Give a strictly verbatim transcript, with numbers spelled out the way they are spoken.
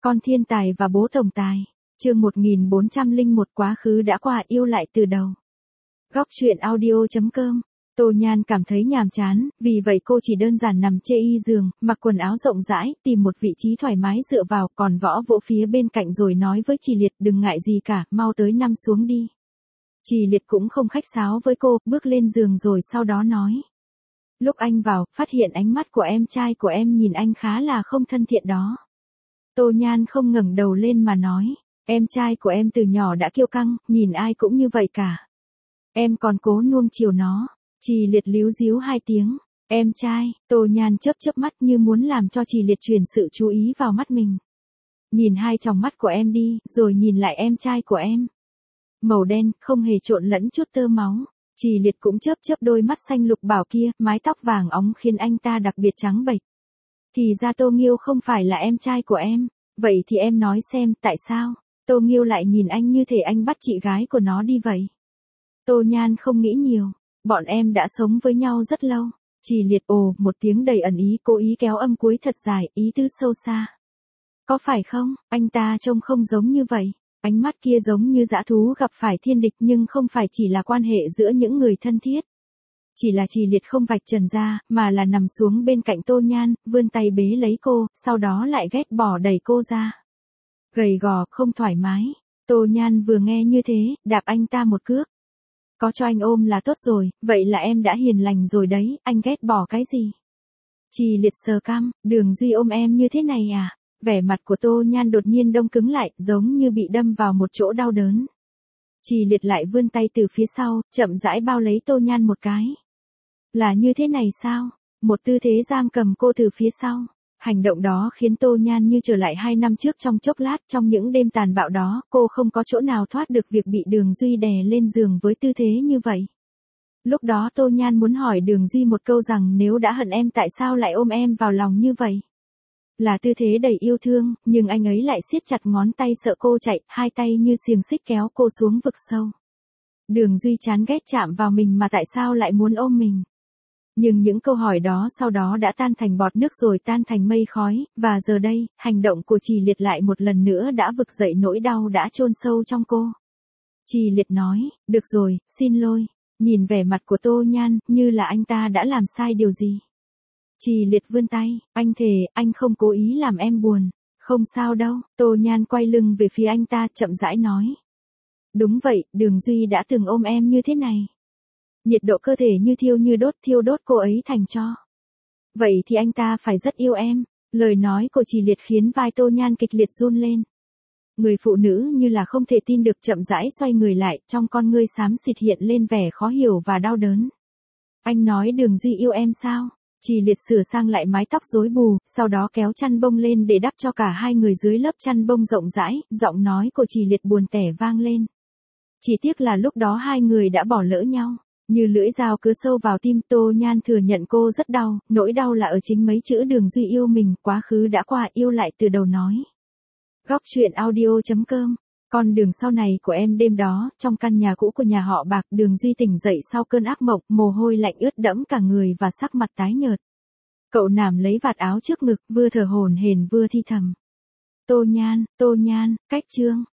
Con thiên tài và bố tổng tài. Chương một nghìn bốn trăm lẻ một quá khứ đã qua yêu lại từ đầu. Góc truyện audio chấm com. Tô Nhan cảm thấy nhàm chán, vì vậy cô chỉ đơn giản nằm chê y giường, mặc quần áo rộng rãi, tìm một vị trí thoải mái dựa vào, còn võ vỗ phía bên cạnh rồi nói với Trì Liệt đừng ngại gì cả, mau tới nằm xuống đi. Trì Liệt cũng không khách sáo với cô, bước lên giường rồi sau đó nói. Lúc anh vào, phát hiện ánh mắt của em trai của em nhìn anh khá là không thân thiện đó. Tô Nhan không ngẩng đầu lên mà nói, em trai của em từ nhỏ đã kiêu căng, nhìn ai cũng như vậy cả. Em còn cố nuông chiều nó. Trì Liệt líu díu hai tiếng, em trai. Tô Nhan chớp chớp mắt như muốn làm cho Trì Liệt chuyển sự chú ý vào mắt mình. Nhìn hai tròng mắt của em đi, rồi nhìn lại em trai của em. Màu đen, không hề trộn lẫn chút tơ máu. Trì Liệt cũng chớp chớp đôi mắt xanh lục bảo kia, mái tóc vàng óng khiến anh ta đặc biệt trắng bệch. Thì ra Tô Nghiêu không phải là em trai của em, vậy thì em nói xem, tại sao Tô Nghiêu lại nhìn anh như thể anh bắt chị gái của nó đi vậy? Tô Nhan không nghĩ nhiều, bọn em đã sống với nhau rất lâu. Trì Liệt ồ, một tiếng đầy ẩn ý, cố ý kéo âm cuối thật dài, ý tứ sâu xa. Có phải không, anh ta trông không giống như vậy, ánh mắt kia giống như dã thú gặp phải thiên địch nhưng không phải chỉ là quan hệ giữa những người thân thiết. Chỉ là Trì Liệt không vạch trần ra, mà là nằm xuống bên cạnh Tô Nhan, vươn tay bế lấy cô, sau đó lại ghét bỏ đẩy cô ra. Gầy gò, không thoải mái. Tô Nhan vừa nghe như thế, đạp anh ta một cước. Có cho anh ôm là tốt rồi, vậy là em đã hiền lành rồi đấy, anh ghét bỏ cái gì? Trì Liệt sờ cằm, Đường Duy ôm em như thế này à? Vẻ mặt của Tô Nhan đột nhiên đông cứng lại, giống như bị đâm vào một chỗ đau đớn. Trì Liệt lại vươn tay từ phía sau, chậm rãi bao lấy Tô Nhan một cái. Là như thế này sao? Một tư thế giam cầm cô từ phía sau. Hành động đó khiến Tô Nhan như trở lại hai năm trước trong chốc lát. Trong những đêm tàn bạo đó, cô không có chỗ nào thoát được việc bị Đường Duy đè lên giường với tư thế như vậy. Lúc đó Tô Nhan muốn hỏi Đường Duy một câu rằng nếu đã hận em tại sao lại ôm em vào lòng như vậy? Là tư thế đầy yêu thương, nhưng anh ấy lại siết chặt ngón tay sợ cô chạy, hai tay như xiềng xích kéo cô xuống vực sâu. Đường Duy chán ghét chạm vào mình mà tại sao lại muốn ôm mình? Nhưng những câu hỏi đó sau đó đã tan thành bọt nước rồi tan thành mây khói, và giờ đây, hành động của Trì Liệt lại một lần nữa đã vực dậy nỗi đau đã chôn sâu trong cô. Trì Liệt nói, được rồi, xin lỗi. Nhìn vẻ mặt của Tô Nhan, như là anh ta đã làm sai điều gì. Trì Liệt vươn tay, anh thề, anh không cố ý làm em buồn. Không sao đâu. Tô Nhan quay lưng về phía anh ta, chậm rãi nói. Đúng vậy, Đường Duy đã từng ôm em như thế này. Nhiệt độ cơ thể như thiêu như đốt, thiêu đốt cô ấy thành tro. Vậy thì anh ta phải rất yêu em. Lời nói của Trì Liệt khiến vai Tô Nhan kịch liệt run lên. Người phụ nữ như là không thể tin được chậm rãi xoay người lại, trong con ngươi xám xịt hiện lên vẻ khó hiểu và đau đớn. Anh nói Đường Duy yêu em sao? Trì Liệt sửa sang lại mái tóc rối bù, sau đó kéo chăn bông lên để đắp cho cả hai người dưới lớp chăn bông rộng rãi, giọng nói của Trì Liệt buồn tẻ vang lên. Chỉ tiếc là lúc đó hai người đã bỏ lỡ nhau. Như lưỡi dao cứ sâu vào tim. Tô Nhan thừa nhận cô rất đau, nỗi đau là ở chính mấy chữ Đường Duy yêu mình, quá khứ đã qua yêu lại từ đầu nói. Góc truyện audio chấm com. Con đường sau này của em. Đêm đó, trong căn nhà cũ của nhà họ Bạc, Đường Duy tỉnh dậy sau cơn ác mộng, mồ hôi lạnh ướt đẫm cả người và sắc mặt tái nhợt. Cậu nằm lấy vạt áo trước ngực, vừa thở hổn hển vừa thi thầm. Tô Nhan, Tô Nhan, cách chương.